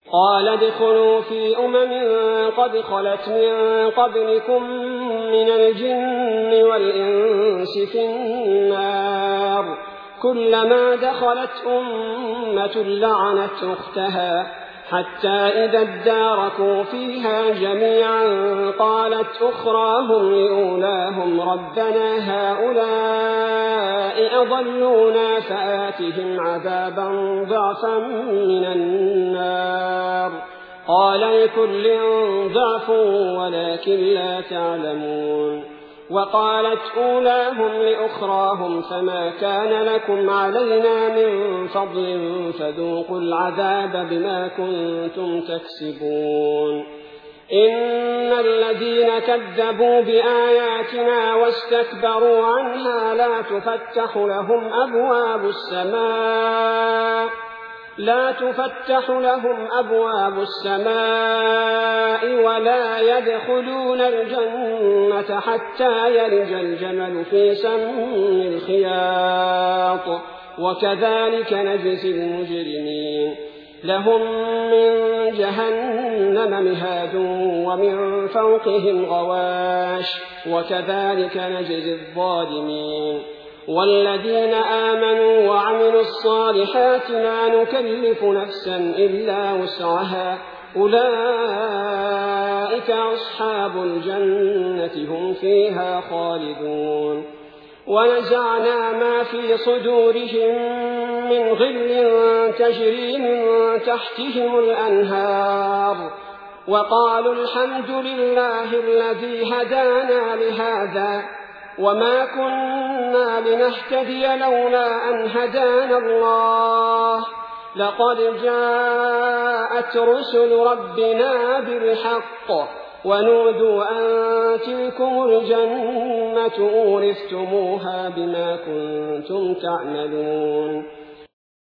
قال ادخلوا في قد خلت من قبلكم من الجن والإنس في النار كلما دخلت أمة لعنت أختها حتى إذا اداركوا فيها جميعا قالت أخراهم لأولاهم ربنا هؤلاء أضلونا فآتهم عذابا ضعفا من النار قال لكل ضعف ولكن لا تعلمون وقالت أولاهم لأخراهم فما كان لكم علينا من فضل فذوقوا العذاب بما كنتم تكسبون إن الذين كذبوا بآياتنا واستكبروا عنها لا تفتح لهم أبواب السماء ولا يدخلون الجنة حتى يلج الجمل في سم الخياط وكذلك نجزي المجرمين لهم من جهنم مهاد ومن فوقهم غواش وكذلك نجزي الظالمين والذين آمنوا وعملوا الصالحات لا نكلف نفسا إلا وسعها أولئك أصحاب الجنة هم فيها خالدون ونزعنا ما في صدورهم من غل تجري من تحتهم الأنهار وقالوا الحمد لله الذي هدانا لهذا وما كنا لنهتدي لولا أن هدانا الله لقد جاءت رسل ربنا بالحق ونودوا أن تلكم الجنة أورثتموها بما كنتم تعملون